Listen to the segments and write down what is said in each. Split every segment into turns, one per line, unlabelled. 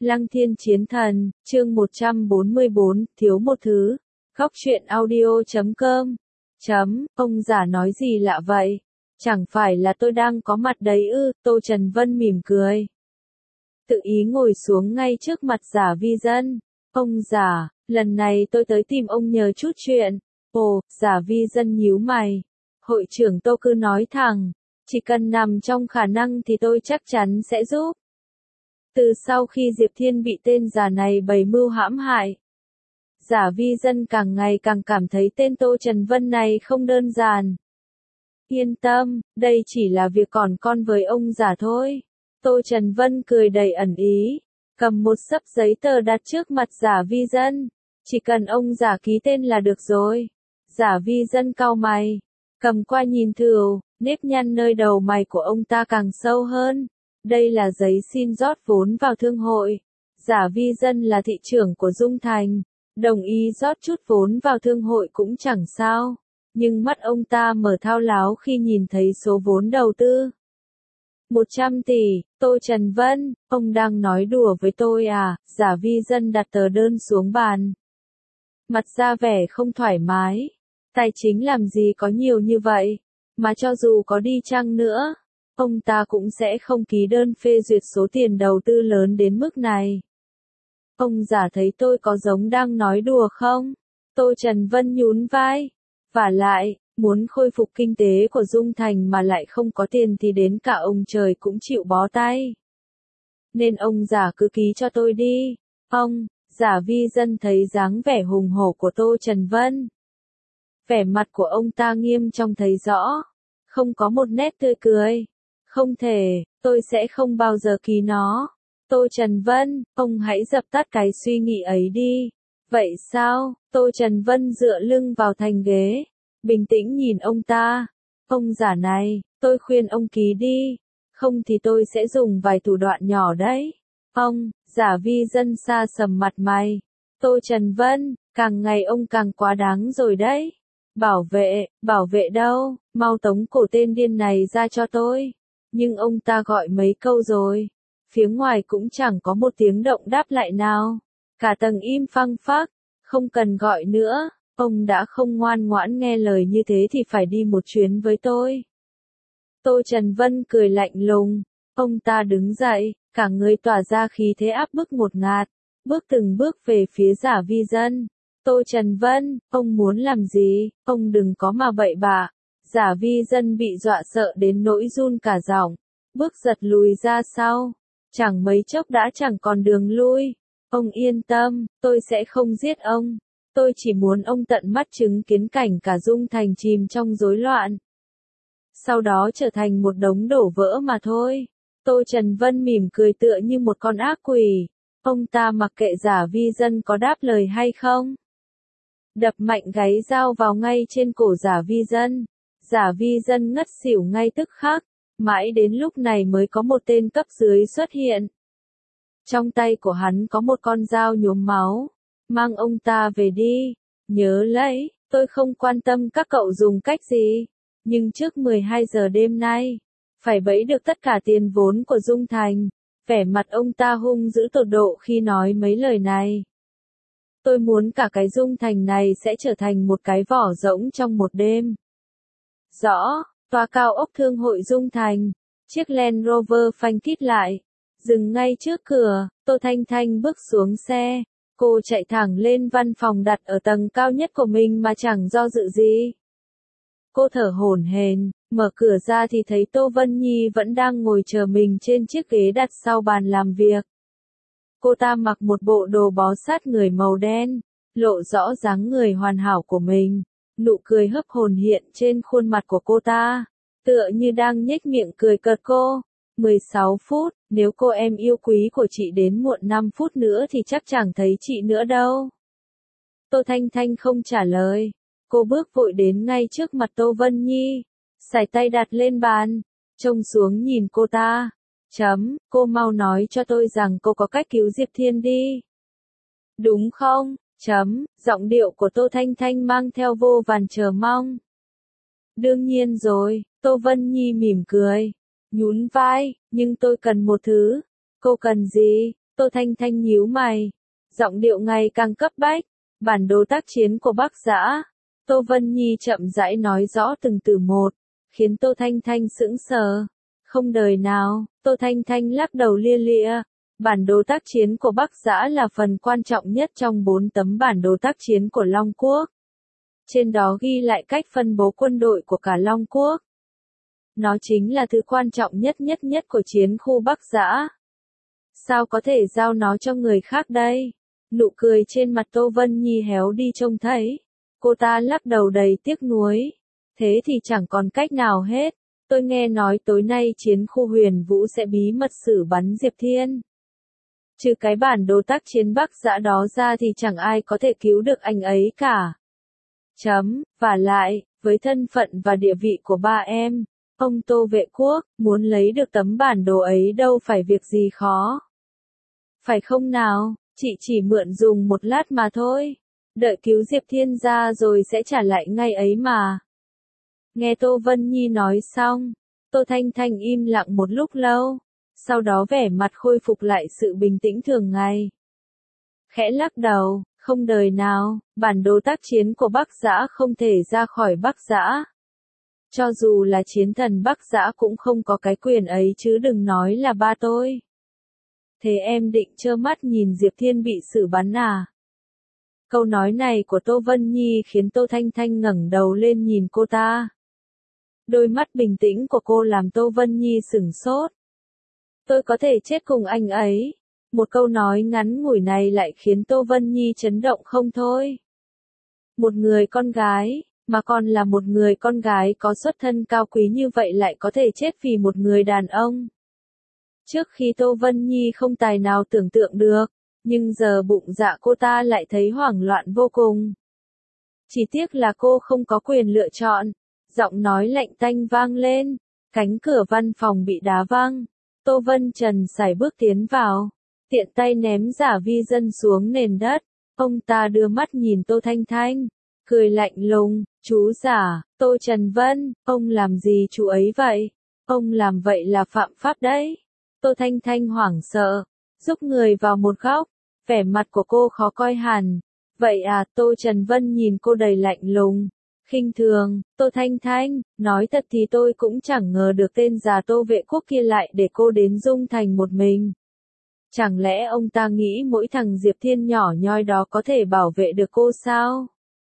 Lăng Thiên Chiến Thần, chương 144, thiếu một thứ. Góc truyện audio.com. Ông già nói gì lạ vậy? Chẳng phải là tôi đang có mặt đấy ư? Tô Trần Vân mỉm cười. Tự ý ngồi xuống ngay trước mặt Giả Vi Dân. Ông già, lần này tôi tới tìm ông nhờ chút chuyện. Ồ, Giả Vi Dân nhíu mày. Hội trưởng Tô cứ nói thẳng, chỉ cần nằm trong khả năng thì tôi chắc chắn sẽ giúp. Từ sau khi Diệp Thiên bị tên già này bày mưu hãm hại, Giả Vi Dân càng ngày càng cảm thấy tên Tô Trần Vân này không đơn giản. Yên tâm, đây chỉ là việc còn con với ông già thôi. Tô Trần Vân cười đầy ẩn ý, cầm một xấp giấy tờ đặt trước mặt Giả Vi Dân. Chỉ cần ông già ký tên là được rồi. Giả Vi Dân cau mày, cầm qua nhìn thử, nếp nhăn nơi đầu mày của ông ta càng sâu hơn. Đây là giấy xin rót vốn vào thương hội. Giả Vi Dân là thị trưởng của Dung Thành, đồng ý rót chút vốn vào thương hội cũng chẳng sao. Nhưng mắt ông ta mở thao láo khi nhìn thấy số vốn đầu tư. 100 tỷ, Tô Trần Vân, ông đang nói đùa với tôi à? Giả Vi Dân đặt tờ đơn xuống bàn, mặt ra vẻ không thoải mái. Tài chính làm gì có nhiều như vậy, mà cho dù có đi chăng nữa, ông ta cũng sẽ không ký đơn phê duyệt số tiền đầu tư lớn đến mức này. Ông già thấy tôi có giống đang nói đùa không? Tô Trần Vân nhún vai. Vả lại, muốn khôi phục kinh tế của Dung Thành mà lại không có tiền thì đến cả ông trời cũng chịu bó tay. Nên ông già cứ ký cho tôi đi. Ông, Giả Vi Dân thấy dáng vẻ hùng hổ của Tô Trần Vân. Vẻ mặt của ông ta nghiêm trông thấy rõ, không có một nét tươi cười. Không thể, tôi sẽ không bao giờ ký nó. Tô Trần Vân, ông hãy dập tắt cái suy nghĩ ấy đi. Vậy sao? Tô Trần Vân dựa lưng vào thành ghế, bình tĩnh nhìn ông ta. Ông già này, tôi khuyên ông ký đi, không thì tôi sẽ dùng vài thủ đoạn nhỏ đấy. Ông, Giả Vi Dân xa sầm mặt mày. Tô Trần Vân, càng ngày ông càng quá đáng rồi đấy. Bảo vệ đâu, mau tống cổ tên điên này ra cho tôi. Nhưng ông ta gọi mấy câu rồi, phía ngoài cũng chẳng có một tiếng động đáp lại nào. Cả tầng im phăng phắc, không cần gọi nữa, ông đã không ngoan ngoãn nghe lời như thế thì phải đi một chuyến với tôi. Tô Trần Vân cười lạnh lùng, ông ta đứng dậy, cả người tỏa ra khí thế áp bức ngột ngạt, bước từng bước về phía Giả Vi Dân. Tô Trần Vân, ông muốn làm gì, ông đừng có mà bậy bạ. Giả Vi Dân bị dọa sợ đến nỗi run cả giọng, bước giật lùi ra sau, chẳng mấy chốc đã chẳng còn đường lui. Ông yên tâm, tôi sẽ không giết ông. Tôi chỉ muốn ông tận mắt chứng kiến cảnh cả Dung Thành chìm trong rối loạn, sau đó trở thành một đống đổ vỡ mà thôi. Tô Trần Vân mỉm cười tựa như một con ác quỷ. Ông ta mặc kệ Giả Vi Dân có đáp lời hay không, đập mạnh gáy dao vào ngay trên cổ Giả Vi Dân. Giả Vi Dân ngất xỉu ngay tức khắc, mãi đến lúc này mới có một tên cấp dưới xuất hiện. Trong tay của hắn có một con dao nhuốm máu. Mang ông ta về đi. Nhớ lấy, tôi không quan tâm các cậu dùng cách gì, nhưng trước 12 giờ đêm nay, phải bẫy được tất cả tiền vốn của Dung Thành. Vẻ mặt ông ta hung dữ tột độ khi nói mấy lời này. Tôi muốn cả cái Dung Thành này sẽ trở thành một cái vỏ rỗng trong một đêm. Rõ, tòa cao ốc thương hội Dung Thành, chiếc Land Rover phanh kít lại, dừng ngay trước cửa. Tô Thanh Thanh bước xuống xe, cô chạy thẳng lên văn phòng đặt ở tầng cao nhất của mình mà chẳng do dự gì. Cô thở hổn hển, mở cửa ra thì thấy Tô Vân Nhi vẫn đang ngồi chờ mình trên chiếc ghế đặt sau bàn làm việc. Cô ta mặc một bộ đồ bó sát người màu đen, lộ rõ dáng người hoàn hảo của mình. Nụ cười hớp hồn hiện trên khuôn mặt của cô ta, tựa như đang nhếch miệng cười cợt cô. 16 phút, nếu cô em yêu quý của chị đến muộn 5 phút nữa thì chắc chẳng thấy chị nữa đâu. Tô Thanh Thanh không trả lời. Cô bước vội đến ngay trước mặt Tô Vân Nhi, sải tay đặt lên bàn, trông xuống nhìn cô ta. Cô mau nói cho tôi rằng cô có cách cứu Diệp Thiên đi. Đúng không? Giọng điệu của Tô Thanh Thanh mang theo vô vàn chờ mong. Đương nhiên rồi, Tô Vân Nhi mỉm cười, nhún vai, nhưng tôi cần một thứ. Cô cần gì? Tô Thanh Thanh nhíu mày, giọng điệu ngày càng cấp bách. Bản đồ tác chiến của Bắc Dã. Tô Vân Nhi chậm rãi nói rõ từng từ một, khiến Tô Thanh Thanh sững sờ. Không đời nào, Tô Thanh Thanh lắc đầu lia lịa. Bản đồ tác chiến của Bắc Dã là phần quan trọng nhất trong 4 tấm bản đồ tác chiến của Long Quốc. Trên đó ghi lại cách phân bố quân đội của cả Long Quốc. Nó chính là thứ quan trọng nhất của chiến khu Bắc Dã. Sao có thể giao nó cho người khác đây? Nụ cười trên mặt Tô Vân Nhi héo đi trông thấy. Cô ta lắc đầu đầy tiếc nuối. Thế thì chẳng còn cách nào hết. Tôi nghe nói tối nay chiến khu Huyền Vũ sẽ bí mật xử bắn Diệp Thiên. Trừ cái bản đồ tác chiến Bắc Dã đó ra thì chẳng ai có thể cứu được anh ấy cả. Vả lại, với thân phận và địa vị của ba em, ông Tô Vệ Quốc, muốn lấy được tấm bản đồ ấy đâu phải việc gì khó. Phải không nào, chị chỉ mượn dùng một lát mà thôi. Đợi cứu Diệp Thiên ra rồi sẽ trả lại ngay ấy mà. Nghe Tô Vân Nhi nói xong, Tô Thanh Thanh im lặng một lúc lâu, sau đó vẻ mặt khôi phục lại sự bình tĩnh thường ngày. Khẽ lắc đầu, không đời nào, bản đồ tác chiến của Bắc Dã không thể ra khỏi Bắc Dã. Cho dù là chiến thần Bắc Dã cũng không có cái quyền ấy chứ đừng nói là ba tôi. Thế em định trơ mắt nhìn Diệp Thiên bị xử bắn à? Câu nói này của Tô Vân Nhi khiến Tô Thanh Thanh ngẩng đầu lên nhìn cô ta. Đôi mắt bình tĩnh của cô làm Tô Vân Nhi sửng sốt. Tôi có thể chết cùng anh ấy. Một câu nói ngắn ngủi này lại khiến Tô Vân Nhi chấn động không thôi. Một người con gái, mà còn là một người con gái có xuất thân cao quý như vậy lại có thể chết vì một người đàn ông. Trước khi Tô Vân Nhi không tài nào tưởng tượng được, nhưng giờ bụng dạ cô ta lại thấy hoảng loạn vô cùng. Chỉ tiếc là cô không có quyền lựa chọn. Giọng nói lạnh tanh vang lên, cánh cửa văn phòng bị đá văng. Tô Vân Trần sải bước tiến vào, tiện tay ném giả vi dân xuống nền đất. Ông ta đưa mắt nhìn Tô Thanh Thanh, cười lạnh lùng, chú giả, Tô Trần Vân, ông làm gì chú ấy vậy? Ông làm vậy là phạm pháp đấy. Tô Thanh Thanh hoảng sợ, rúc người vào một góc, vẻ mặt của cô khó coi hẳn. Vậy à, Tô Trần Vân nhìn cô đầy lạnh lùng, khinh thường. Tô Thanh Thanh, nói thật thì tôi cũng chẳng ngờ được tên già Tô Vệ Quốc kia lại để cô đến Dung Thành một mình. Chẳng lẽ ông ta nghĩ mỗi thằng Diệp Thiên nhỏ nhoi đó có thể bảo vệ được cô sao?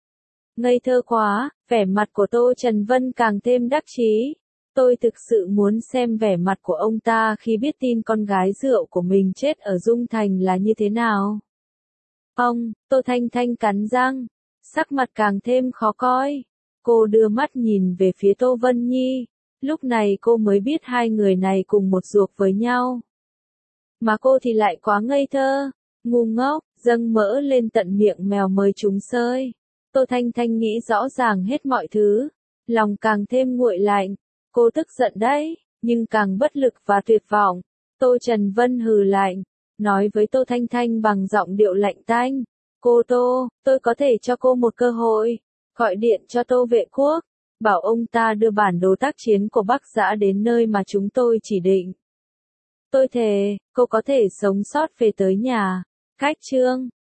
Ngây thơ quá, vẻ mặt của Tô Trần Vân càng thêm đắc chí. Tôi thực sự muốn xem vẻ mặt của ông ta khi biết tin con gái rượu của mình chết ở Dung Thành là như thế nào. Ông, Tô Thanh Thanh cắn răng, sắc mặt càng thêm khó coi. Cô đưa mắt nhìn về phía Tô Vân Nhi, lúc này cô mới biết hai người này cùng một ruột với nhau. Mà cô thì lại quá ngây thơ, ngu ngốc, dâng mỡ lên tận miệng mèo mời chúng sơi. Tô Thanh Thanh nghĩ rõ ràng hết mọi thứ, lòng càng thêm nguội lạnh. Cô tức giận đấy, nhưng càng bất lực và tuyệt vọng. Tô Trần Vân hừ lạnh, nói với Tô Thanh Thanh bằng giọng điệu lạnh tanh. Cô Tô, tôi có thể cho cô một cơ hội. Gọi điện cho Tô Vệ Quốc, bảo ông ta đưa bản đồ tác chiến của Bắc Dã đến nơi mà chúng tôi chỉ định. Tôi thề, cô có thể sống sót về tới nhà. Cách chương